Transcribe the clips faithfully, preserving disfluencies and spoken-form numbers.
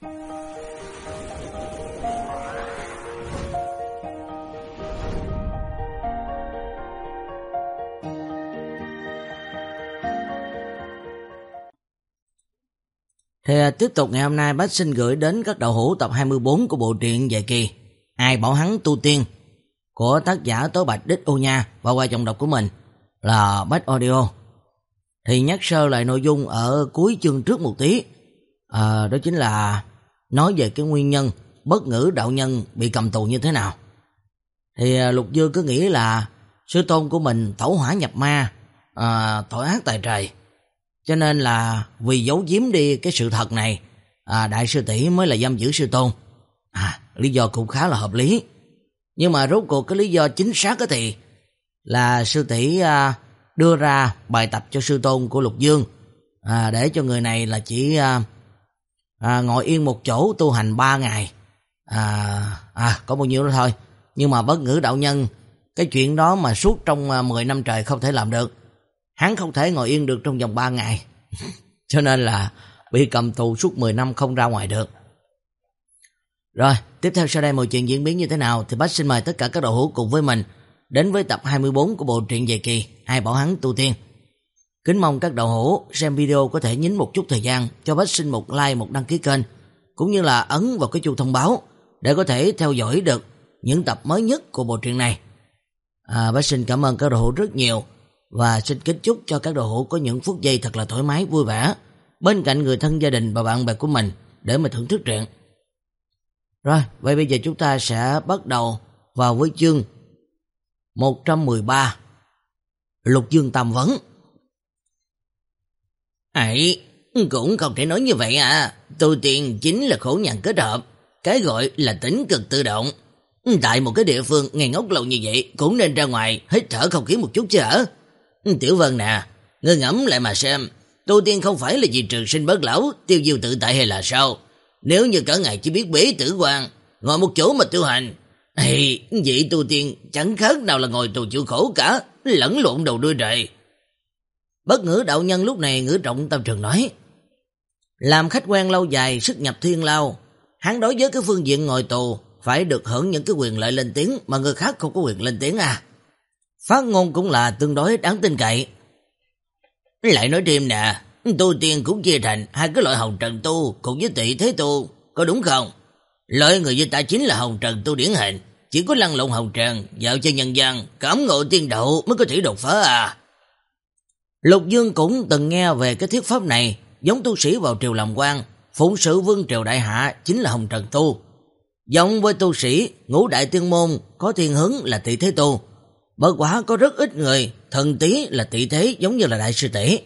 Thì tiếp tục ngày hôm nay Bách xin gửi đến các đậu hữu tập hai mươi bốn của bộ truyện dài kỳ Ai Bảo Hắn Tu Tiên của tác giả Tố Bạch Đích Ô Nha và qua giọng đọc của mình là Bách Audio. Thì nhắc sơ lại nội dung ở cuối chương trước một tí, à, đó chính là nói về cái nguyên nhân Bất Ngữ đạo nhân bị cầm tù như thế nào. Thì à, Lục Dương cứ nghĩ là sư tôn của mình tẩu hỏa nhập ma, à, tội ác tài trời, cho nên là vì giấu giếm đi cái sự thật này, à, đại sư tỷ mới là giam giữ sư tôn. À, lý do cũng khá là hợp lý. Nhưng mà rốt cuộc cái lý do chính xác đó thì là sư tỷ à, đưa ra bài tập cho sư tôn của Lục Dương, à, để cho người này là chỉ à, à, ngồi yên một chỗ tu hành ba ngày. À, à, có bao nhiêu đó thôi. Nhưng mà Bất Ngữ đạo nhân, cái chuyện đó mà suốt trong à, mười năm trời không thể làm được. Hắn không thể ngồi yên được trong vòng ba ngày. Cho nên là bị cầm tù suốt mười năm không ra ngoài được. Rồi, tiếp theo sau đây mọi chuyện diễn biến như thế nào thì Bách xin mời tất cả các đầu hữu cùng với mình đến với tập hai mươi bốn của bộ truyện dài kỳ Ai Bảo Hắn Tu Tiên. Kính mong các đầu hữu xem video có thể nhín một chút thời gian cho Bách xin một like, một đăng ký kênh, cũng như là ấn vào cái chuông thông báo để có thể theo dõi được những tập mới nhất của bộ truyện này. À, Bách xin cảm ơn các đầu hữu rất nhiều và xin kính chúc cho các đầu hữu có những phút giây thật là thoải mái vui vẻ bên cạnh người thân, gia đình và bạn bè của mình để mà thưởng thức truyện. Rồi, vậy bây giờ chúng ta sẽ bắt đầu vào với chương một trăm mười ba, Lục Dương Tam Vấn. Ấy, cũng không thể nói như vậy à. Tu tiên chính là khổ nhằn kết hợp, cái gọi là tính cực tự động. Tại một cái địa phương ngây ngốc lâu như vậy cũng nên ra ngoài hít thở không khí một chút chứ hả? Tiểu Vân nè, ngươi ngẫm lại mà xem, tu tiên không phải là vì trường sinh bất lão, tiêu diêu tự tại hay là sao? Nếu như cả ngày chỉ biết bế tử quan, ngồi một chỗ mà tu hành, ê, vậy tu tiên chẳng khác nào là ngồi tù chịu khổ cả, lẫn lộn đầu đuôi trời. Bất Ngữ đạo nhân lúc này ngữ trọng tâm trường nói, làm khách quen lâu dài, sức nhập thiên lao, hắn đối với cái phương diện ngồi tù phải được hưởng những cái quyền lợi lên tiếng mà người khác không có quyền lên tiếng à. Phát ngôn cũng là tương đối đáng tin cậy. Lại nói thêm nè, tu tiên cũng chia thành hai cái loại hồng trần tu cùng với tị thế tu, có đúng không? Loại người như ta chính là hồng trần tu điển hình, chỉ có lăn lộn hồng trần, dạo cho nhân gian, cảm ngộ tiên độ mới có thể đột phá à. Lục Dương cũng từng nghe về cái thuyết pháp này, giống tu sĩ vào triều làm quan, phụng sự vương triều đại hạ chính là hồng trần tu. Giống với tu sĩ ngũ đại tiên môn có thiên hướng là tị thế tu, bất quá có rất ít người thần tí là tị thế giống như là đại sư tỷ.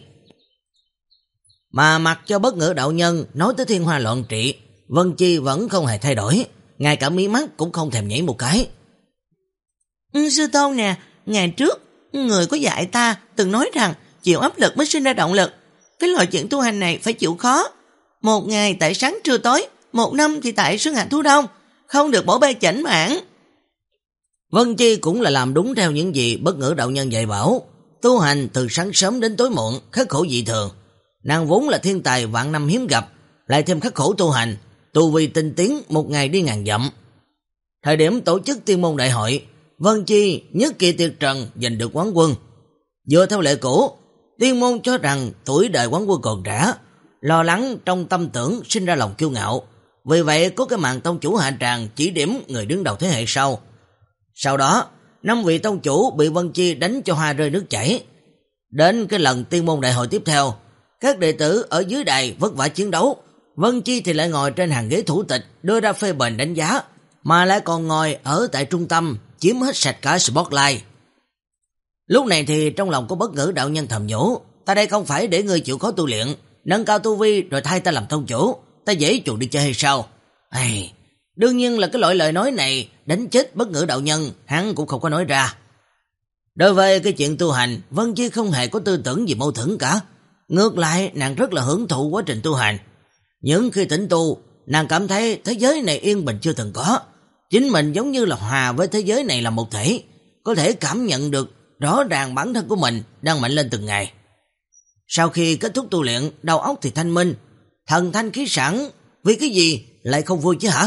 Mà mặc cho Bất Ngữ đạo nhân nói tới thiên hoa loạn trị, Vân Chi vẫn không hề thay đổi, ngay cả mí mắt cũng không thèm nhảy một cái. Ừ, sư tôn nè, ngày trước người có dạy ta từng nói rằng chịu áp lực mới sinh ra động lực. Cái loại chuyện tu hành này phải chịu khó. Một ngày tại sáng trưa tối, một năm thì tại xuân hạ thu đông, không được bỏ bê chảnh mãn. Vân Chi cũng là làm đúng theo những gì Bất Ngữ đạo nhân dạy bảo, tu hành từ sáng sớm đến tối muộn, khắc khổ dị thường. Nàng vốn là thiên tài vạn năm hiếm gặp, lại thêm khắc khổ tu hành, tu vi tinh tiến một ngày đi ngàn dặm. Thời điểm tổ chức tiên môn đại hội, Vân Chi nhất kỳ tuyệt trần giành được quán quân. Dựa theo lệ cũ, tiên môn cho rằng tuổi đời quán quân còn trẻ, lo lắng trong tâm tưởng sinh ra lòng kiêu ngạo, vì vậy có cái màn tông chủ hạ tràng chỉ điểm người đứng đầu thế hệ sau. Sau đó, năm vị tông chủ bị Vân Chi đánh cho hoa rơi nước chảy. Đến cái lần tiên môn đại hội tiếp theo, các đệ tử ở dưới đài vất vả chiến đấu, Vân Chi thì lại ngồi trên hàng ghế thủ tịch đưa ra phê bình đánh giá, mà lại còn ngồi ở tại trung tâm chiếm hết sạch cả spotlight. Lúc này thì trong lòng có Bất Ngữ đạo nhân thầm nhủ, ta đây không phải để ngươi chịu khó tu luyện, nâng cao tu vi rồi thay ta làm tông chủ, ta dễ chuột đi chơi hay sao? Ây, đương nhiên là cái loại lời nói này đánh chết Bất Ngữ đạo nhân hắn cũng không có nói ra. Đối với cái chuyện tu hành, Vân Chi không hề có tư tưởng gì mâu thuẫn cả. Ngược lại, nàng rất là hưởng thụ quá trình tu hành. Những khi tĩnh tu, nàng cảm thấy thế giới này yên bình chưa từng có. Chính mình giống như là hòa với thế giới này là một thể, có thể cảm nhận được rõ ràng bản thân của mình đang mạnh lên từng ngày. Sau khi kết thúc tu luyện, đầu óc thì thanh minh, thần thanh khí sảng. Vì cái gì? lại không vui chứ hả?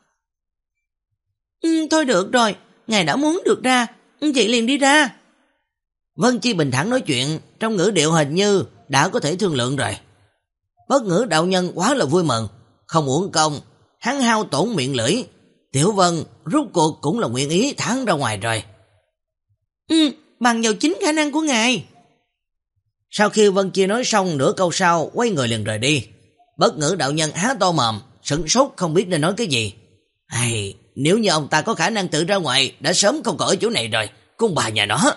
Ừ, thôi được rồi, ngài đã muốn được ra, chị liền đi ra. Vân Chi bình thản nói chuyện, trong ngữ điệu hình như đã có thể thương lượng rồi. Bất Ngữ đạo nhân quá là vui mừng, không uổng công, hắn hao tổn miệng lưỡi. Tiểu Vân rút cuộc cũng là nguyện ý thắng ra ngoài rồi. Ừ, bằng vào chính khả năng của ngài. Sau khi Vân Chi nói xong nửa câu sau, quay người liền rời đi. Bất Ngữ đạo nhân há to mồm, sửng sốt không biết nên nói cái gì. Hay, nếu như ông ta có khả năng tự ra ngoài, đã sớm không còn ở chỗ này rồi, con bà nhà nó.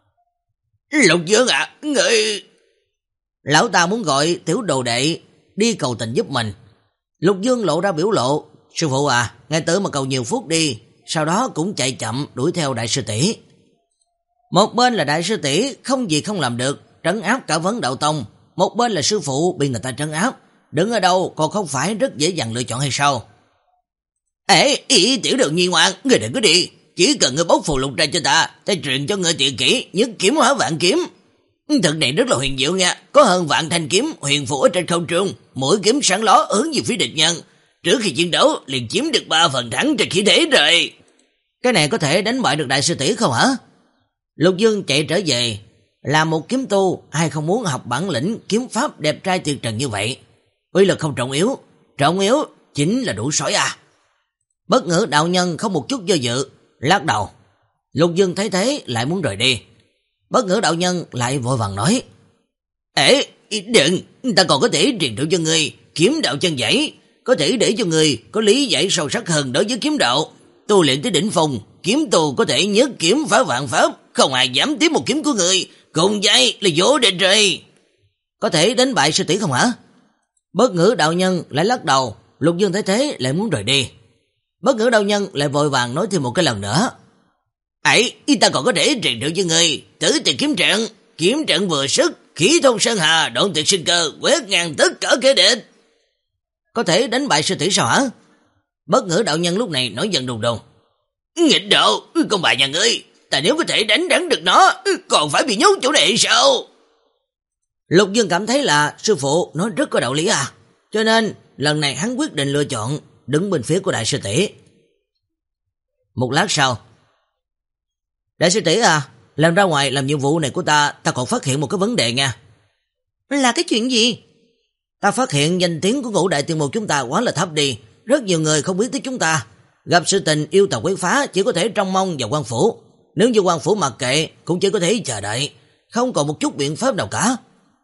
Lục Dương ạ, à, người... Lão ta muốn gọi tiểu đồ đệ đi cầu tình giúp mình. Lục Dương lộ ra biểu lộ, sư phụ à, ngay tới mà cầu nhiều phút đi, sau đó cũng chạy chậm đuổi theo đại sư tỷ. Một bên là đại sư tỷ không gì không làm được, trấn áp cả Vấn Đạo Tông, một bên là sư phụ bị người ta trấn áp, đứng ở đâu còn không phải rất dễ dàng lựa chọn hay sao? Ê, ý tiểu đường nhi ngoan, người đừng có đi, chỉ cần người bốc phù lục ra cho ta, ta truyền cho người tuyệt kỹ, nhất kiếm hóa vạn kiếm. Thật này rất là huyền diệu nha, có hơn vạn thanh kiếm huyền phù ở trên không trung, mỗi kiếm sáng ló hướng về phía địch nhân, trước khi chiến đấu liền chiếm được ba phần thắng trên khí thế rồi. Cái này có thể đánh bại được đại sư tỷ không hả? Lục Dương chạy trở về, là một kiếm tu, ai không muốn học bản lĩnh kiếm pháp đẹp trai tuyệt trần như vậy. Uy lực không trọng yếu, trọng yếu chính là đủ sói à. Bất Ngữ đạo nhân không một chút do dự, lắc đầu. Lục Dương thấy thế lại muốn rời đi. Bất Ngữ đạo nhân lại vội vàng nói: Ê, đừng, ta còn có thể truyền thụ cho ngươi kiếm đạo chân giải, có thể để cho ngươi có lý giải sâu sắc hơn đối với kiếm đạo. Tu luyện tới đỉnh phong, kiếm tu có thể nhất kiếm phá vạn pháp, không ai dám tiếp một kiếm của ngươi, cùng dây là vô địch rồi. Có thể đánh bại sư tỷ không hả? Bất Ngữ đạo nhân lại lắc đầu. Lục Dương thấy thế lại muốn rời đi. Bất Ngữ đạo nhân lại vội vàng nói thêm một cái lần nữa: ấy, ta còn có thể truyền thụ cho ngươi Tử Tuyệt kiếm trận, kiếm trận vừa sức, khí thông sơn hà, đoạn tuyệt sinh cơ, quét ngang tất cả kẻ địch. Có thể đánh bại sư tỷ sao hả? Bất Ngữ đạo nhân lúc này nói giận đùng đùng: Nghịch độ, con bà nhà ngươi, ta nếu có thể đánh đắng được nó, còn phải bị nhốt chỗ này sao? Lục Dương cảm thấy là sư phụ nói rất có đạo lý à, cho nên lần này hắn quyết định lựa chọn đứng bên phía của đại sư tỷ. Một lát sau: Đại sư tỷ à, lần ra ngoài làm nhiệm vụ này của ta, ta còn phát hiện một cái vấn đề nha. Là cái chuyện gì? Ta phát hiện danh tiếng của Ngũ Đại Tiên Môn chúng ta quá là thấp đi, rất nhiều người không biết tới chúng ta. Gặp sự tình yêu tàu quấy phá chỉ có thể trông mong vào quan phủ, nếu như quan phủ mặc kệ cũng chỉ có thể chờ đợi, không còn một chút biện pháp nào cả.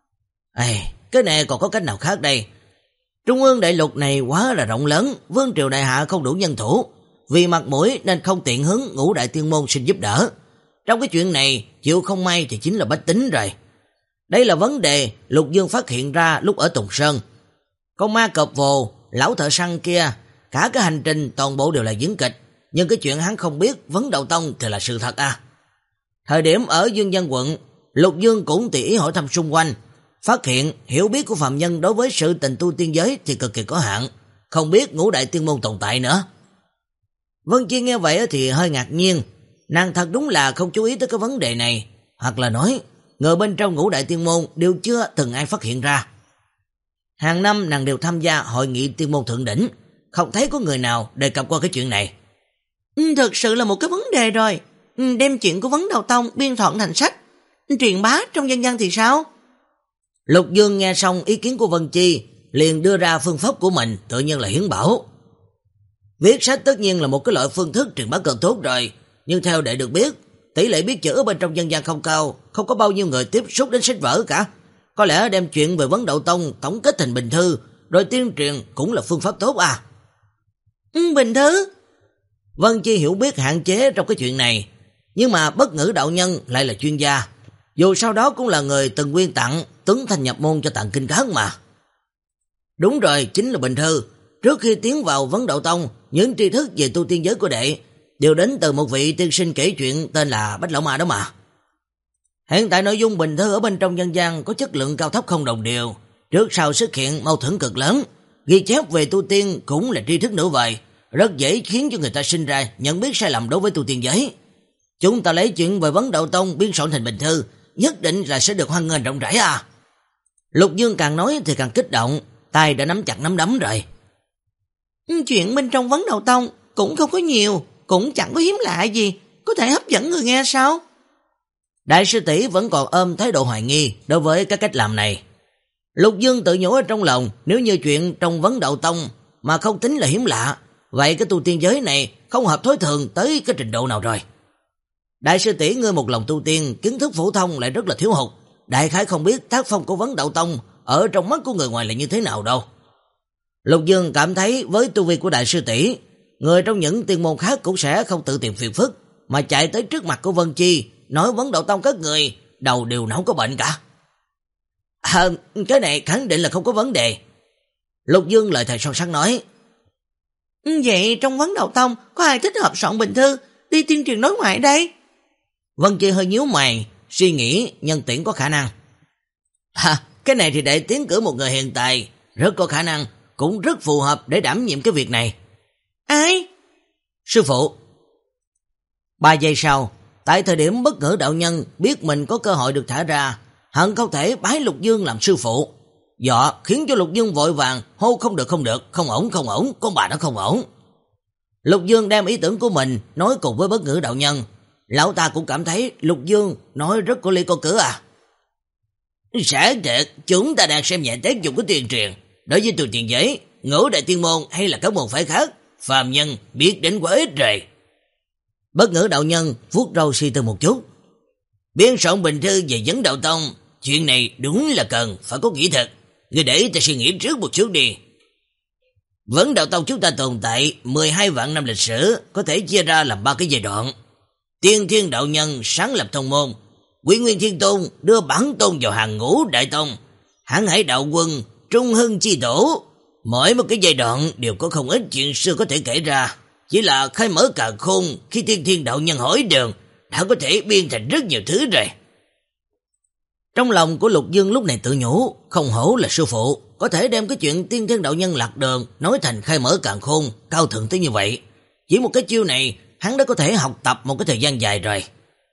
Ê, cái này còn có cách nào khác đây? Trung ương đại lục này quá là rộng lớn, vương triều đại hạ không đủ nhân thủ, vì mặt mũi nên không tiện hướng Ngũ Đại Tiên Môn xin giúp đỡ. Trong cái chuyện này, chịu không may thì chính là bách tính rồi. Đây là vấn đề Lục Dương phát hiện ra lúc ở Tùng Sơn. Con ma cọp vồ, lão thợ săn kia, cả cái hành trình toàn bộ đều là diễn kịch, nhưng cái chuyện hắn không biết Vấn Đạo Tông thì là sự thật à. Thời điểm ở Dương Văn quận, Lục Dương cũng tùy ý hỏi thăm xung quanh, phát hiện hiểu biết của phạm nhân đối với sự tình tu tiên giới thì cực kỳ có hạn, không biết Ngũ Đại Tiên Môn tồn tại nữa. Vân Chi nghe vậy thì hơi ngạc nhiên, nàng thật đúng là không chú ý tới cái vấn đề này, hoặc là nói người bên trong Ngũ Đại Tiên Môn đều chưa từng ai phát hiện ra. Hàng năm nàng đều tham gia hội nghị tiên môn thượng đỉnh, không thấy có người nào đề cập qua cái chuyện này. Ừ, thực sự là một cái vấn đề rồi. Ừ, đem chuyện của Vấn Đạo Tông biên soạn thành sách, truyền bá trong dân gian thì sao? Lục Dương nghe xong ý kiến của Vân Chi, liền đưa ra phương pháp của mình, tự nhiên là hiến bảo. Viết sách tất nhiên là một cái loại phương thức truyền bá cực tốt rồi, nhưng theo đệ được biết, tỷ lệ biết chữ ở bên trong dân gian không cao, không có bao nhiêu người tiếp xúc đến sách vở cả. Có lẽ đem chuyện về Vấn Đạo Tông tổng kết thành bình thư, rồi tuyên truyền cũng là phương pháp tốt à. Ừ, bình thư? Vân Chi hiểu biết hạn chế trong cái chuyện này, nhưng mà Bất Ngữ đạo nhân lại là chuyên gia, dù sau đó cũng là người từng quyên tặng Tuấn Thanh nhập môn cho Tạng Kinh Cán mà. Đúng rồi, chính là bình thư. Trước khi tiến vào Vấn Đạo Tông, những tri thức về tu tiên giới của đệ đều đến từ một vị tiên sinh kể chuyện tên là Bách Lão Ma đó mà. Hiện tại nội dung bình thư ở bên trong dân gian có chất lượng cao thấp không đồng đều, trước sau xuất hiện mâu thuẫn cực lớn, ghi chép về tu tiên cũng là tri thức nửa vời, rất dễ khiến cho người ta sinh ra nhận biết sai lầm đối với tu tiên giới. Chúng ta lấy chuyện về Vấn Đạo Tông biên soạn thành bình thư, nhất định là sẽ được hoan nghênh rộng rãi à. Lục Dương càng nói thì càng kích động, tay đã nắm chặt nắm đấm rồi. Chuyện bên trong Vấn Đầu Tông cũng không có nhiều, cũng chẳng có hiếm lạ gì, có thể hấp dẫn người nghe sao? Đại sư tỷ vẫn còn ôm thái độ hoài nghi đối với cái cách làm này. Lục Dương tự nhủ ở trong lòng, nếu như chuyện trong Vấn Đạo Tông mà không tính là hiếm lạ, vậy cái tu tiên giới này không hợp thói thường tới cái trình độ nào rồi. Đại sư tỷ ngươi một lòng tu tiên, kiến thức phổ thông lại rất là thiếu hụt, đại khái không biết tác phong của Vấn Đạo Tông ở trong mắt của người ngoài là như thế nào đâu. Lục Dương cảm thấy với tu vi của đại sư tỷ, người trong những tiên môn khác cũng sẽ không tự tìm phiền phức, mà chạy tới trước mặt của Vân Chi, nói Vấn Đạo Tông các người đầu đều não có bệnh cả. À, cái này khẳng định là không có vấn đề. Lục Dương lời thề son sắt nói. Vậy trong Vấn Đạo Tông có ai thích hợp soạn bình thư đi tuyên truyền đối ngoại đây? Vân Chi hơi nhíu mày, suy nghĩ nhân tiện có khả năng. À, cái này thì để tiến cử một người hiện tại, rất có khả năng, cũng rất phù hợp để đảm nhiệm cái việc này. Ai? Sư phụ. Ba giây sau, tại thời điểm Bất Ngữ đạo nhân biết mình có cơ hội được thả ra, hận không thể bái Lục Dương làm sư phụ. Dọ khiến cho Lục Dương vội vàng hô không được không được, không ổn không ổn, con bà nó không ổn. Lục Dương đem ý tưởng của mình nói cùng với Bất Ngữ đạo nhân. Lão ta cũng cảm thấy Lục Dương nói rất có lý có cứ à. Xác thực, chúng ta đang xem nhẹ tác dụng của tuyên truyền. Đối với tu tiên giới, ngũ đại tiên môn hay là các môn phái khác, phàm nhân biết đến quá ít rồi. Bất Ngữ đạo nhân vuốt râu suy tư một chút. Biên soạn bình thư về Vấn Đạo Tông, chuyện này đúng là cần phải có kỹ thuật. Người để ta suy nghĩ trước một chút đi. Vấn Đạo Tông chúng ta tồn tại mười hai vạn năm lịch sử, có thể chia ra làm ba cái giai đoạn. Tiên Thiên đạo nhân sáng lập tông môn, Quy Nguyên Thiên Tôn đưa bản tôn vào hàng ngũ đại tông, Hãn Hải đạo quân, Trung Hưng chi tổ. Mỗi một cái giai đoạn đều có không ít chuyện xưa có thể kể ra. Chỉ là khai mở càn khôn, khi Tiên Thiên đạo nhân hỏi đường đã có thể biên thành rất nhiều thứ rồi. Trong lòng của Lục Dương lúc này tự nhủ, không hổ là sư phụ, có thể đem cái chuyện Tiên Thiên đạo nhân lạc đường nói thành khai mở càn khôn, cao thượng tới như vậy. Chỉ một cái chiêu này, hắn đã có thể học tập một cái thời gian dài rồi.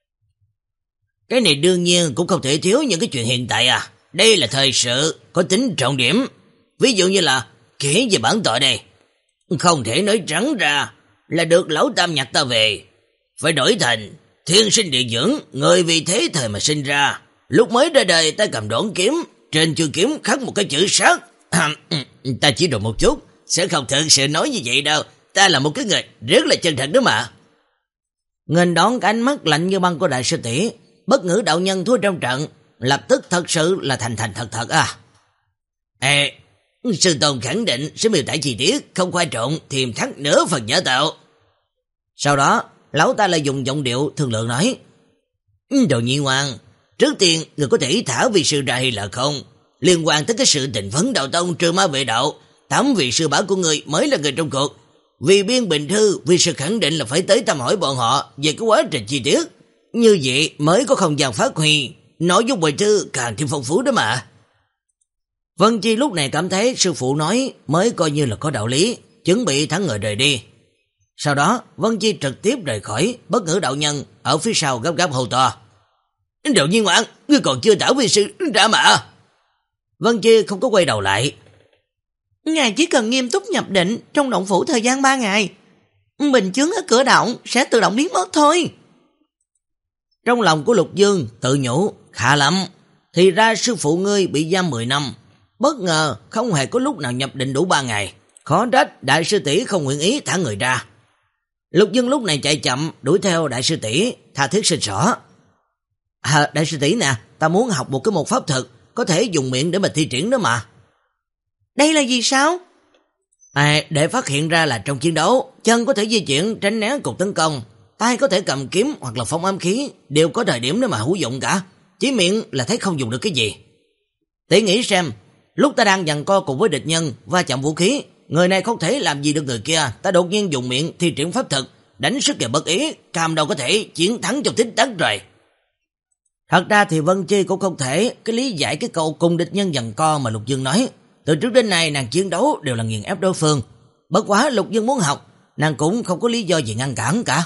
Cái này đương nhiên cũng không thể thiếu những cái chuyện hiện tại à. Đây là thời sự, có tính trọng điểm. Ví dụ như là kể về bản tọa đây. Không thể nói trắng ra là được lão tam nhặt ta về. Phải đổi thành thiên sinh địa dưỡng, người vì thế thời mà sinh ra. Lúc mới ra đời ta cầm đoạn kiếm, trên chuôi kiếm khắc một cái chữ sát. Ta chỉ đùa một chút, sẽ không thực sự nói như vậy đâu. Ta là một cái người rất là chân thật đó mà. Nghênh đón cái ánh mắt lạnh như băng của đại sư tỷ, Bất Ngữ đạo nhân thua trong trận, lập tức thật sự là thành thành thật thật à. Ê, sư tôn khẳng định sẽ miêu tả chi tiết, không khoa trộn thêm thắt nửa phần giả tạo. Sau đó, lão ta lại dùng giọng điệu thương lượng nói. Đồ Nhi ngoan, trước tiên người có thể thả vị sư ra hay là không? Liên quan tới cái sự tình Vấn Đạo Tông trừ ma vệ đạo, tám vị sư bá của người mới là người trong cuộc. Vì biên bình thư, vì sự khẳng định là phải tới thăm hỏi bọn họ về cái quá trình chi tiết. Như vậy mới có không gian phát huy, nội dung bình thư càng thêm phong phú đó mà. Vân Chi lúc này cảm thấy sư phụ nói mới coi như là có đạo lý, chuẩn bị thắng người rời đi. Sau đó Vân Chi trực tiếp rời khỏi, Bất Ngữ đạo nhân ở phía sau gấp gáp hô to. Đạo Nhi ngoan, ngươi còn chưa thảo vi sư ra mà. Vân Chi không có quay đầu lại. Ngài chỉ cần nghiêm túc nhập định trong động phủ thời gian ba ngày. Bình chướng ở cửa động sẽ tự động biến mất thôi. Trong lòng của Lục Dương tự nhủ, khá lắm. Thì ra sư phụ ngươi bị giam mười năm. Bất ngờ không hề có lúc nào nhập định đủ ba ngày. Khó trách đại sư tỷ không nguyện ý thả người ra. Lục Dương lúc này chạy chậm đuổi theo đại sư tỷ, tha thiết xin xỏ. À, đại sư tỷ nè, ta muốn học một cái một pháp thuật có thể dùng miệng để mà thi triển đó mà. Đây là gì sao? À, để phát hiện ra là trong chiến đấu, chân có thể di chuyển tránh né cuộc tấn công, tay có thể cầm kiếm hoặc là phong ám khí, đều có thời điểm để mà hữu dụng cả. Chỉ miệng là thấy không dùng được cái gì. Tỷ nghĩ xem, lúc ta đang giằng co cùng với địch nhân va chạm vũ khí, người này không thể làm gì được người kia, ta đột nhiên dùng miệng thi triển pháp thuật, đánh sức kẻ bất ý, cam đâu có thể chiến thắng trong tích tắc rồi. Thật ra thì Vân Chi cũng không thể cái lý giải cái câu cùng địch nhân giằng co mà Lục Dương nói. Từ trước đến nay nàng chiến đấu đều là nghiền ép đối phương. Bất quá Lục Dương muốn học, nàng cũng không có lý do gì ngăn cản cả.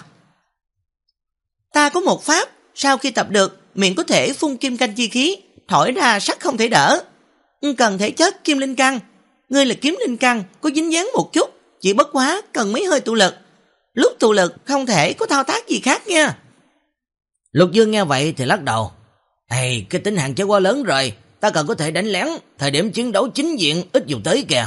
Ta có một pháp, sau khi tập được, miệng có thể phun kim canh chi khí, thổi ra sắc không thể đỡ. Cần thể chất kim linh căn. Ngươi là kiếm linh căn, có dính dáng một chút, chỉ bất quá cần mấy hơi tụ lực. Lúc tụ lực không thể có thao tác gì khác nha. Lục Dương nghe vậy thì lắc đầu. Ê, cái tính hạn chế quá lớn rồi, ta cần có thể đánh lén, thời điểm chiến đấu chính diện ít dùng tới kìa.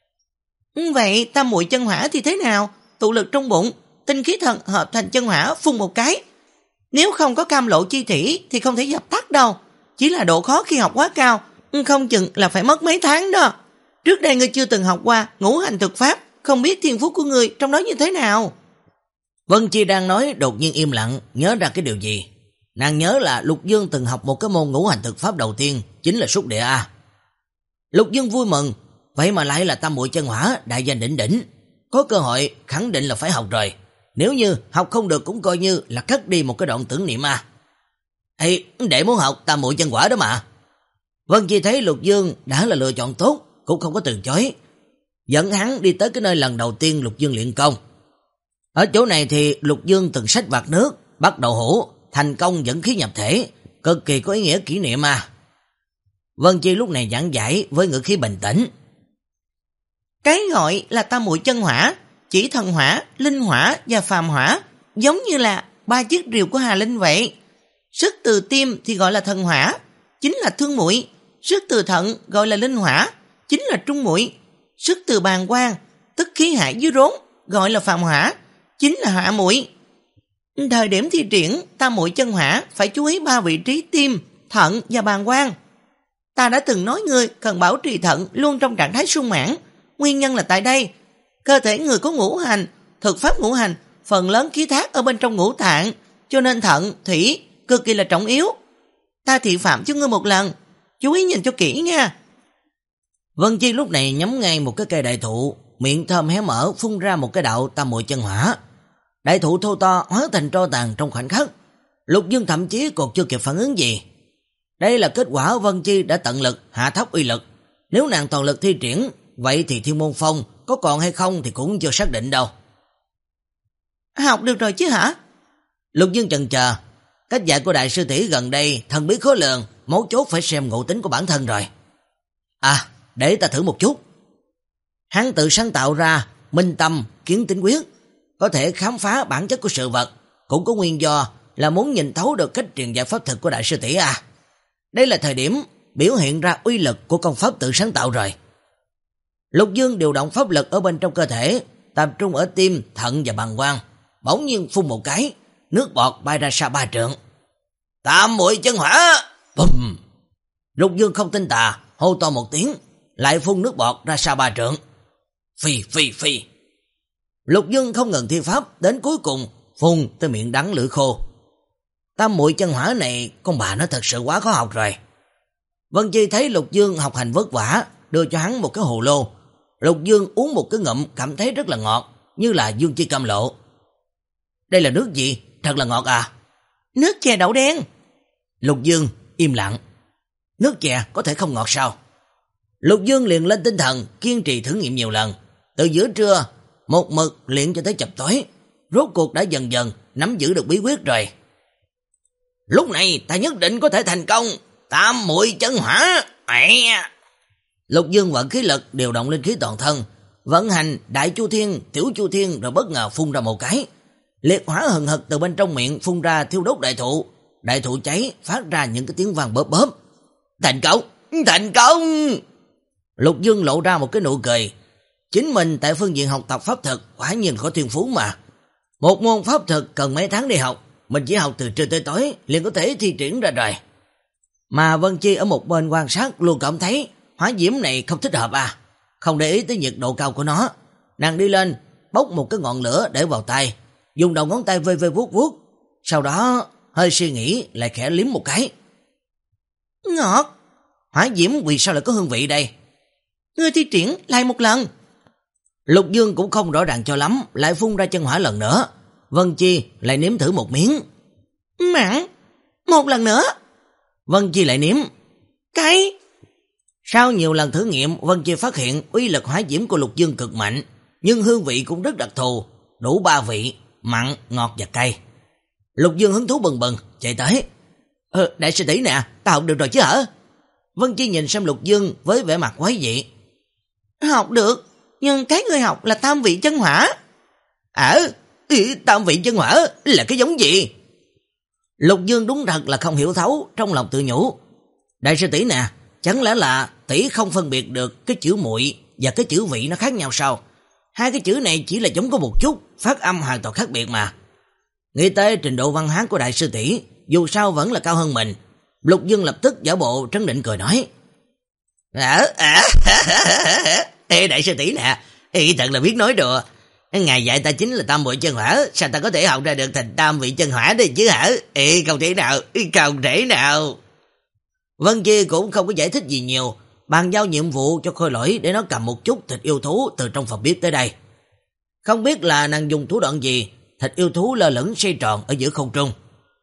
Vậy tam muội chân hỏa thì thế nào? Tụ lực trong bụng, tinh khí thần hợp thành chân hỏa phun một cái. Nếu không có cam lộ chi thủy thì không thể dập tắt đâu. Chỉ là độ khó khi học quá cao, không chừng là phải mất mấy tháng đó. Trước đây ngươi chưa từng học qua ngũ hành thực pháp, không biết thiên phú của ngươi trong đó như thế nào. Vân Chi đang nói đột nhiên im lặng, nhớ ra cái điều gì. Nàng nhớ là Lục Dương từng học một cái môn ngũ hành thực pháp đầu tiên, chính là Súc Địa A. Lục Dương vui mừng, vậy mà lại là tam muội chân hỏa đại danh đỉnh đỉnh. Có cơ hội khẳng định là phải học rồi. Nếu như học không được cũng coi như là cắt đi một cái đoạn tưởng niệm A. Ê, để muốn học tam muội chân hỏa đó mà. Vân Chi thấy Lục Dương đã là lựa chọn tốt, cũng không có từ chối. Dẫn hắn đi tới cái nơi lần đầu tiên Lục Dương luyện công. Ở chỗ này thì Lục Dương từng xách vạc nước, bắt đầu hổ, thành công dẫn khí nhập thể, cực kỳ có ý nghĩa kỷ niệm à. Vân Chi lúc này giảng giải với ngữ khí bình tĩnh. Cái gọi là tam muội chân hỏa, chỉ thần hỏa, linh hỏa và phàm hỏa, giống như là ba chiếc rìu của Hà Linh vậy. Sức từ tim thì gọi là thần hỏa, chính là thương muội. Sức từ thận gọi là linh hỏa, chính là trung muội. Sức từ bàng quang, tức khí hải dưới rốn, gọi là phàm hỏa, chính là hạ muội. Thời điểm thi triển tam muội chân hỏa phải chú ý ba vị trí tim, thận và bàng quang. Ta đã từng nói ngươi cần bảo trì thận luôn trong trạng thái sung mãn. Nguyên nhân là tại đây, cơ thể người có ngũ hành, thực pháp ngũ hành, phần lớn khí thác ở bên trong ngũ tạng, cho nên thận, thủy cực kỳ là trọng yếu. Ta thị phạm cho ngươi một lần, chú ý nhìn cho kỹ nha. Vân Chi lúc này nhắm ngay một cái cây đại thụ, miệng thơm hé mở phun ra một cái đạo tam muội chân hỏa. Đại thụ thô to hóa thành tro tàn trong khoảnh khắc. Lục Dương thậm chí còn chưa kịp phản ứng gì. Đây là kết quả Vân Chi đã tận lực hạ thấp uy lực. Nếu nàng toàn lực thi triển, vậy thì Thiên Môn Phong có còn hay không thì cũng chưa xác định đâu. Học được rồi chứ hả? Lục Dương chần chờ. Cách dạy của đại sư tỷ gần đây thần bí khó lường, mấu chốt phải xem ngộ tính của bản thân rồi. À, để ta thử một chút. Hắn tự sáng tạo ra minh tâm kiến tính quyết, có thể khám phá bản chất của sự vật, cũng có nguyên do là muốn nhìn thấu được cách truyền dạy pháp thực của đại sư tỷ à. Đây là thời điểm biểu hiện ra uy lực của công pháp tự sáng tạo rồi. Lục Dương điều động pháp lực ở bên trong cơ thể, tập trung ở tim, thận và bàng quang, bỗng nhiên phun một cái, nước bọt bay ra xa ba trượng. Tam muội chân hỏa! Bùm! Lục Dương không tin tà, hô to một tiếng, lại phun nước bọt ra xa ba trượng. Phi phi phi! Lục Dương không ngừng thi pháp, đến cuối cùng phun tới miệng đắng lưỡi khô. Tam muội chân hỏa này con bà nó thật sự quá khó học rồi. Vân Chi thấy Lục Dương học hành vất vả, đưa cho hắn một cái hồ lô. Lục Dương uống một cái ngụm cảm thấy rất là ngọt, như là dương chi cam lộ. Đây là nước gì? Thật là ngọt à? Nước chè đậu đen. Lục Dương im lặng. Nước chè có thể không ngọt sao? Lục Dương liền lên tinh thần, kiên trì thử nghiệm nhiều lần. Từ giữa trưa, một mực luyện cho tới chập tối, rốt cuộc đã dần dần nắm giữ được bí quyết rồi. Lúc này ta nhất định có thể thành công. Tam muội chân hỏa. À. Lục Dương vận khí lực điều động linh khí toàn thân, vận hành đại chu thiên, tiểu chu thiên, rồi bất ngờ phun ra một cái. Liệt hỏa hừng hực từ bên trong miệng phun ra thiêu đốt đại thụ. Đại thụ cháy phát ra những cái tiếng vang bóp bóp. Thành công! Thành công! Lục Dương lộ ra một cái nụ cười. Chính mình tại phương diện học tập pháp thực quả nhiên có thiên phú mà. Một môn pháp thực cần mấy tháng đi học, mình chỉ học từ trưa tới tối liền có thể thi triển ra rồi. Mà Vân Chi ở một bên quan sát luôn cảm thấy hỏa diễm này không thích hợp à. Không để ý tới nhiệt độ cao của nó. Nàng đi lên, bốc một cái ngọn lửa để vào tay, dùng đầu ngón tay vê vê vuốt vuốt. Sau đó hơi suy nghĩ lại khẽ liếm một cái. Ngọt! Hỏa diễm vì sao lại có hương vị đây? Ngươi thi triển lại một lần. Lục Dương cũng không rõ ràng cho lắm, lại phun ra chân hỏa lần nữa. Vân Chi lại nếm thử một miếng. Mặn! Một lần nữa. Vân Chi lại nếm. Cay! Sau nhiều lần thử nghiệm, Vân Chi phát hiện uy lực hỏa diễm của Lục Dương cực mạnh, nhưng hương vị cũng rất đặc thù, đủ ba vị, mặn, ngọt và cay. Lục Dương hứng thú bừng bừng, chạy tới. Ờ, đại sư tỷ nè, ta học được rồi chứ hả? Vân Chi nhìn xem Lục Dương với vẻ mặt quái dị. Học được, nhưng cái ngươi học là tam vị chân hỏa. À, tam vị chân hỏa là cái giống gì? Lục Dương đúng thật là không hiểu thấu, trong lòng tự nhủ. Đại sư tỷ nè, chẳng lẽ là tỷ không phân biệt được cái chữ muội và cái chữ vị nó khác nhau sao? Hai cái chữ này chỉ là giống có một chút, phát âm hoàn toàn khác biệt mà. Nghĩ tới trình độ văn hóa của đại sư tỷ, dù sao vẫn là cao hơn mình. Lục Dương lập tức giả bộ trấn định cười nói. À, à, ê đại sư tỷ nè, ê, thật là biết nói đùa. Ngài dạy ta chính là tam vị chân hỏa, sao ta có thể học ra được thành tam vị chân hỏa đây chứ hả? Ê, không thể nào, không thể nào. Vân Chi cũng không có giải thích gì nhiều, bàn giao nhiệm vụ cho Khôi Lỗi để nó cầm một chút thịt yêu thú từ trong phòng bếp tới đây. Không biết là nàng dùng thủ đoạn gì, thịt yêu thú lơ lửng xoay tròn ở giữa không trung.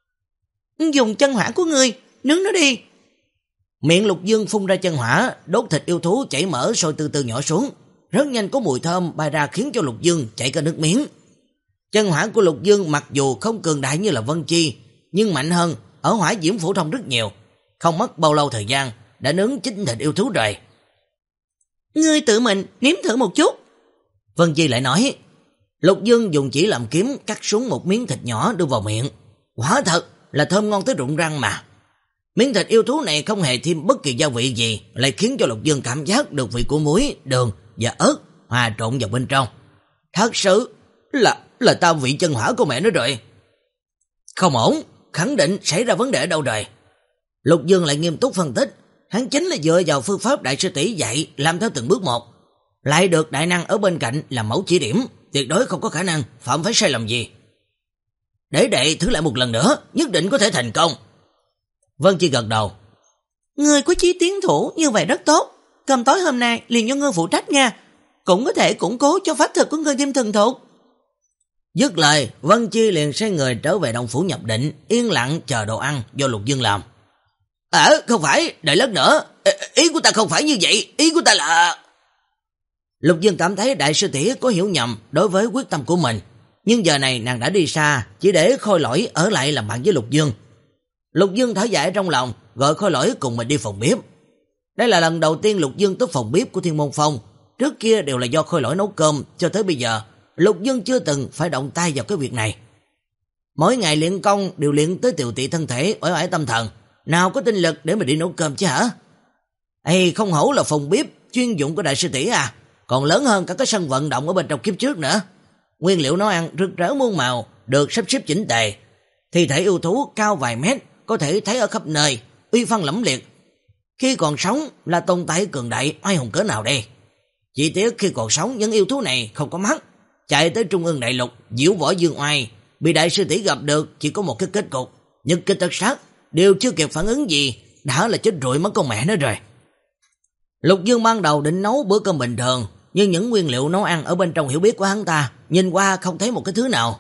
Dùng chân hỏa của ngươi, nướng nó đi. Miệng Lục Dương phun ra chân hỏa, đốt thịt yêu thú chảy mỡ sôi từ từ nhỏ xuống. Rất nhanh có mùi thơm bay ra khiến cho Lục Dương chảy cả nước miếng. Chân hỏa của Lục Dương mặc dù không cường đại như là Vân Chi, nhưng mạnh hơn ở hỏa diễm phổ thông rất nhiều. Không mất bao lâu thời gian, đã nướng chín thịt yêu thú rồi. Ngươi tự mình nếm thử một chút. Vân Chi lại nói. Lục Dương dùng chỉ làm kiếm cắt xuống một miếng thịt nhỏ đưa vào miệng. Quả thật là thơm ngon tới rụng răng mà. Miếng thịt yêu thú này không hề thêm bất kỳ gia vị gì, lại khiến cho Lục Dương cảm giác được vị của muối, đường và ớt hòa trộn vào bên trong. Thật sự là là tam vị chân hỏa của mẹ nó rồi. Không ổn, khẳng định xảy ra vấn đề đâu rồi. Lục Dương lại nghiêm túc phân tích, hắn chính là dựa vào phương pháp đại sư tỷ dạy làm theo từng bước một, lại được đại năng ở bên cạnh làm mẫu chỉ điểm, tuyệt đối không có khả năng phạm phải sai lầm gì. Để đệ thử lại một lần nữa, nhất định có thể thành công. Vân Chi gật đầu. Ngươi có chí tiến thủ như vậy rất tốt, cơm tối hôm nay liền cho ngươi phụ trách nha, cũng có thể củng cố cho pháp thuật của ngươi thêm thần thục. Dứt lời, Vân Chi liền xoay người trở về động phủ nhập định, yên lặng chờ đồ ăn do Lục Dương làm. À, không phải, đợi lát nữa, ý của ta không phải như vậy, ý của ta là... Lục Dương cảm thấy đại sư tỷ có hiểu nhầm đối với quyết tâm của mình, nhưng giờ này nàng đã đi xa, chỉ để Khôi Lỗi ở lại làm bạn với Lục Dương. Lục Dương thở dài trong lòng, gọi Khôi Lỗi cùng mình đi phòng bếp. Đây là lần đầu tiên Lục Dương tới phòng bếp của Thiên Môn Phong, trước kia đều là do Khôi Lỗi nấu cơm, cho tới bây giờ Lục Dương chưa từng phải động tay vào cái việc này. Mỗi ngày luyện công đều luyện tới tiều tị thân thể, uể oải tâm thần, nào có tinh lực để mà đi nấu cơm chứ hả? Ê, không hổ là phòng bếp chuyên dụng của đại sư tỷ à, còn lớn hơn cả cái sân vận động ở bên trong kiếp trước nữa. Nguyên liệu nấu ăn rực rỡ muôn màu, được sắp xếp chỉnh tề. Thi thể yêu thú cao vài mét, có thể thấy ở khắp nơi, uy phong lẫm liệt. Khi còn sống là tồn tại cường đại oai hùng cỡ nào đây? Chỉ tiếc khi còn sống những yêu thú này không có mắt, chạy tới Trung ương đại lục diễu võ dương oai, bị đại sư tỷ gặp được chỉ có một cái kết cục, nhất kích tất sát, đều chưa kịp phản ứng gì, đã là chết rụi mất con mẹ nó rồi. Lục Dương ban đầu định nấu bữa cơm bình thường, nhưng những nguyên liệu nấu ăn ở bên trong hiểu biết của hắn ta, nhìn qua không thấy một cái thứ nào.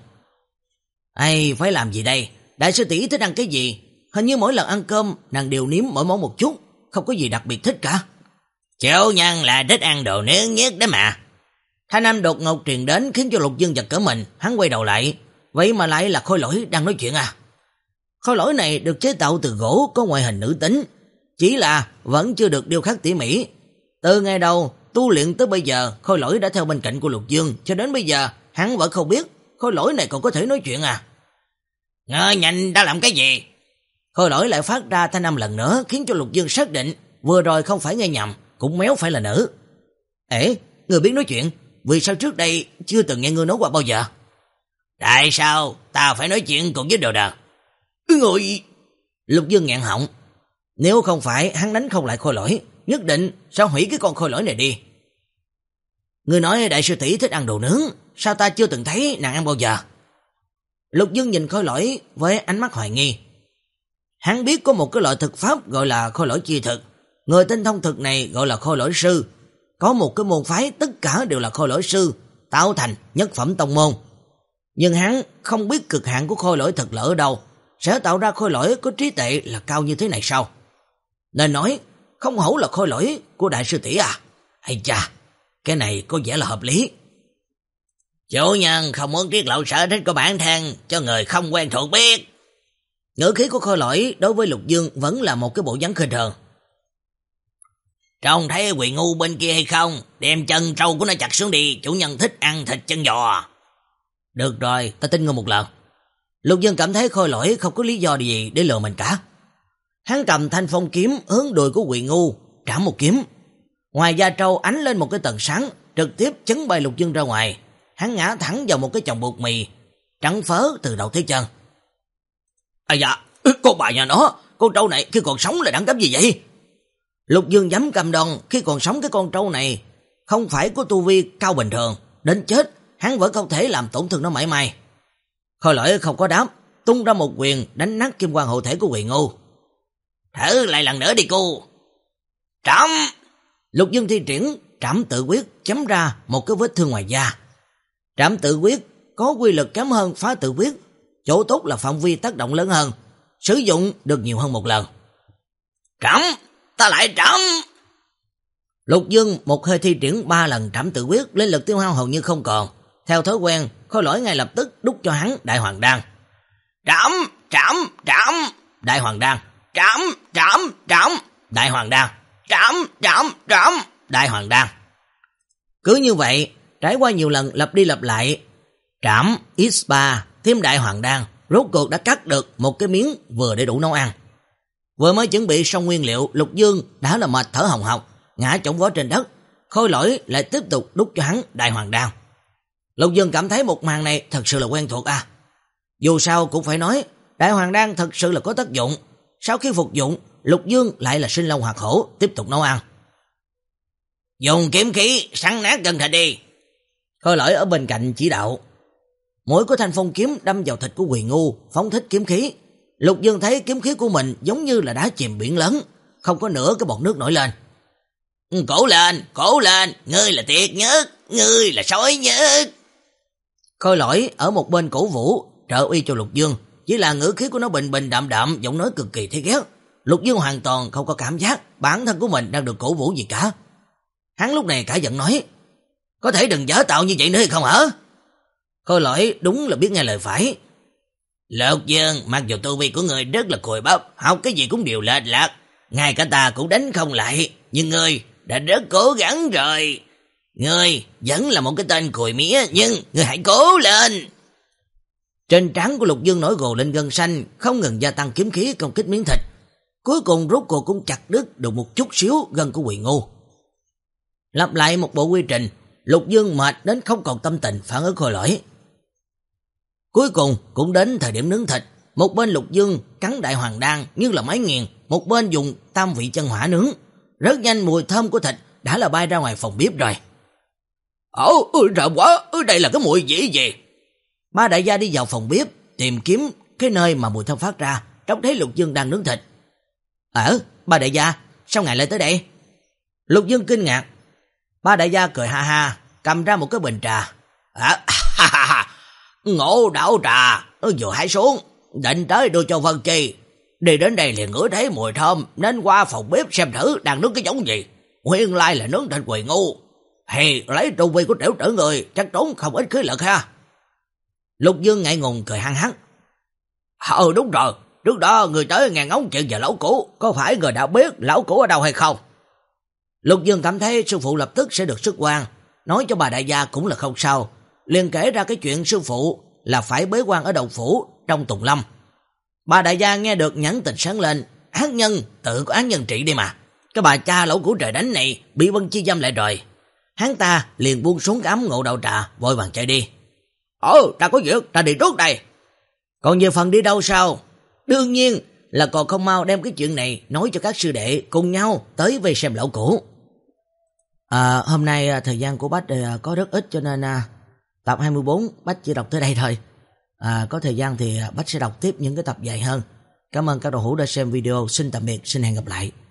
Ây, phải làm gì đây? Đại sư tỷ thích ăn cái gì? Hình như mỗi lần ăn cơm, nàng đều nếm mỗi món một chút, không có gì đặc biệt thích cả. Chủ nhân là thích ăn đồ nướng nhất đó mà. Thanh âm đột ngột truyền đến khiến cho Lục Dương giật cỡ mình, hắn quay đầu lại, vậy mà lại là Khôi Lỗi đang nói chuyện à? Khôi Lỗi này được chế tạo từ gỗ có ngoại hình nữ tính, chỉ là vẫn chưa được điêu khắc tỉ mỉ. Từ ngày đầu tu luyện tới bây giờ, Khôi Lỗi đã theo bên cạnh của Lục Dương, cho đến bây giờ hắn vẫn không biết Khôi Lỗi này còn có thể nói chuyện à? Ngơ nhanh đã làm cái gì? Khôi Lỗi lại phát ra thanh âm lần nữa, khiến cho Lục Dương xác định vừa rồi không phải nghe nhầm, cũng méo phải là nữ. Ê, người biết nói chuyện, vì sao trước đây chưa từng nghe ngươi nói qua bao giờ? Tại sao ta phải nói chuyện cùng với đồ đờ? Ngồi... Lục Dương nghẹn họng. Nếu không phải hắn đánh không lại Khôi Lỗi, nhất định sao hủy cái con Khôi Lỗi này đi. Ngươi nói đại sư tỷ thích ăn đồ nướng, sao ta chưa từng thấy nàng ăn bao giờ? Lục Dương nhìn Khôi Lỗi với ánh mắt hoài nghi. Hắn biết có một cái loại thực pháp gọi là Khôi Lỗi chi thực, người tinh thông thực này gọi là Khôi Lỗi sư. Có một cái môn phái tất cả đều là Khôi Lỗi sư, tạo thành nhất phẩm tông môn. Nhưng hắn không biết cực hạn của Khôi Lỗi thực là ở đâu, sẽ tạo ra Khôi Lỗi có trí tuệ là cao như thế này sao? Nên nói, không hổ là Khôi Lỗi của đại sư tỷ à? Hay chà, cái này có vẻ là hợp lý. Chủ nhân không muốn tiết lộ sở thích của bản thân cho người không quen thuộc biết. Ngữ khí của Khôi Lỗi đối với Lục Dương vẫn là một cái bộ dáng khinh thường. Trông thấy Quỳ Ngu bên kia hay không? Đem chân trâu của nó chặt xuống đi, chủ nhân thích ăn thịt chân giò. Được rồi, ta tin ngươi một lần. Lục Dương cảm thấy Khôi Lỗi không có lý do gì để lừa mình cả. Hắn cầm thanh phong kiếm hướng đùi của Quỳ Ngu, trảm một kiếm. Ngoài da trâu ánh lên một cái tầng sáng, trực tiếp chấn bay Lục Dương ra ngoài. Hắn ngã thẳng vào một cái chồng bột mì, trắng phớ từ đầu tới chân. À dạ, con bà nhà nó, con trâu này khi còn sống là đẳng cấp gì vậy? Lục Dương dám cầm đòn, khi còn sống cái con trâu này không phải có tu vi cao bình thường, đến chết hắn vẫn không thể làm tổn thương nó mảy may. Khôi Lỗi không có đáp, tung ra một quyền đánh nát kim quan hộ thể của Quỳ Ngu. Thử lại lần nữa đi cô. Trảm! Lục Dương thi triển trảm tự quyết, chấm ra một cái vết thương ngoài da. Trảm tự quyết có quy lực kém hơn phá tự quyết, chỗ tốt là phạm vi tác động lớn hơn, sử dụng được nhiều hơn một lần. Trảm! Ta lại trảm! Lục Dương một hơi thi triển ba lần trảm tự quyết, linh lực tiêu hao hầu như không còn. Theo thói quen, Khôi Lỗi ngay lập tức đút cho hắn Đại Hoàng Đan. Trảm! Trảm! Trảm! Đại Hoàng Đan. Trảm! Trảm! Trảm! Đại Hoàng Đan. Trảm! Trảm! Trảm! Đại Hoàng Đan. Cứ như vậy, trải qua nhiều lần lặp đi lặp lại, trảm x ba thêm Đại Hoàng Đan, rốt cuộc đã cắt được một cái miếng vừa để đủ nấu ăn. Vừa mới chuẩn bị xong nguyên liệu, Lục Dương đã là mệt thở hồng hộc, ngã chỏng vó trên đất. Khôi Lỗi lại tiếp tục đút cho hắn Đại Hoàng Đan. Lục Dương cảm thấy một màn này thật sự là quen thuộc à. Dù sao cũng phải nói, Đại Hoàng Đan thật sự là có tác dụng. Sau khi phục dụng, Lục Dương lại là sinh long hoạt hổ, tiếp tục nấu ăn. Dùng kiếm khí săn nát gần thịt đi. Khôi Lỗi ở bên cạnh chỉ đạo. Mũi của thanh phong kiếm đâm vào thịt của Quỳ Ngu, phóng thích kiếm khí. Lục Dương thấy kiếm khí của mình giống như là đá chìm biển lớn, không có nửa cái bọt nước nổi lên. Cổ lên, cổ lên, ngươi là tuyệt nhất, ngươi là sói nhất. Khôi Lỗi ở một bên cổ vũ, trợ uy cho Lục Dương, chỉ là ngữ khí của nó bình bình đạm đạm, giọng nói cực kỳ thấy ghét. Lục Dương hoàn toàn không có cảm giác bản thân của mình đang được cổ vũ gì cả. Hắn lúc này cả giận nói, có thể đừng giả tạo như vậy nữa hay không hả? Khôi Lỗi đúng là biết nghe lời phải. Lục Dương, mặc dù tu vi của người rất là cùi bắp, học cái gì cũng đều lệch lạc, ngay cả ta cũng đánh không lại, nhưng ngươi đã rất cố gắng rồi. Ngươi vẫn là một cái tên cùi mía, nhưng ngươi hãy cố lên. Trên trán của Lục Dương nổi gồ lên gân xanh, không ngừng gia tăng kiếm khí công kích miếng thịt. Cuối cùng rốt cuộc cũng chặt đứt được một chút xíu gân của Quỳ Ngu. Lặp lại một bộ quy trình, Lục Dương mệt đến không còn tâm tình phản ứng Khôi Lỗi. Cuối cùng cũng đến thời điểm nướng thịt, một bên Lục Dương cắn Đại Hoàng Đan như là máy nghiền, một bên dùng tam vị chân hỏa nướng. Rất nhanh mùi thơm của thịt đã là bay ra ngoài phòng bếp rồi. Ồ, rợn quá, đây là cái mùi gì gì? Ba đại gia đi vào phòng bếp tìm kiếm cái nơi mà mùi thơm phát ra, trông thấy Lục Dương đang nướng thịt. Ờ, ba đại gia, sao ngài lại tới đây? Lục Dương kinh ngạc. Ba đại gia cười ha ha, cầm ra một cái bình trà. À, ha, ha, ha. Ngộ đảo trà, vừa hái xuống, định tới đưa cho Vân Chi. Đi đến đây liền ngửi thấy mùi thơm, nên qua phòng bếp xem thử đang nướng cái giống gì. Nguyên lai là nướng thịt Quỳ Ngu. Thì lấy tu vi của tiểu tử người, chắc tốn không ít khí lực ha. Lục Dương ngại ngùng cười hăng hắc. Ừ đúng rồi, trước đó người tới ngàn ngóng chuyện về lão cũ, có phải người đã biết lão cũ ở đâu hay không? Lục Dương cảm thấy sư phụ lập tức sẽ được xuất quan, nói cho bà đại gia cũng là không sao, liền kể ra cái chuyện sư phụ là phải bế quan ở đầu phủ trong Tùng Lâm. Bà đại gia nghe được nhãn tình sáng lên, ác nhân tự có ác nhân trị đi mà. Cái bà cha lão cũ trời đánh này bị Vân Chi giam lại rồi. Hắn ta liền buông xuống cái ấm ngộ đậu trà, vội vàng chạy đi. Ồ, ta có việc, ta đi trước đây. Còn về phần đi đâu sao? Đương nhiên là còn không mau đem cái chuyện này nói cho các sư đệ cùng nhau tới về xem lão cũ. À, hôm nay thời gian của Bách có rất ít cho nên tập hai mươi bốn Bách chỉ đọc tới đây thôi. À, có thời gian thì Bách sẽ đọc tiếp những cái tập dài hơn. Cảm ơn các đầu hữu đã xem video. Xin tạm biệt, xin hẹn gặp lại.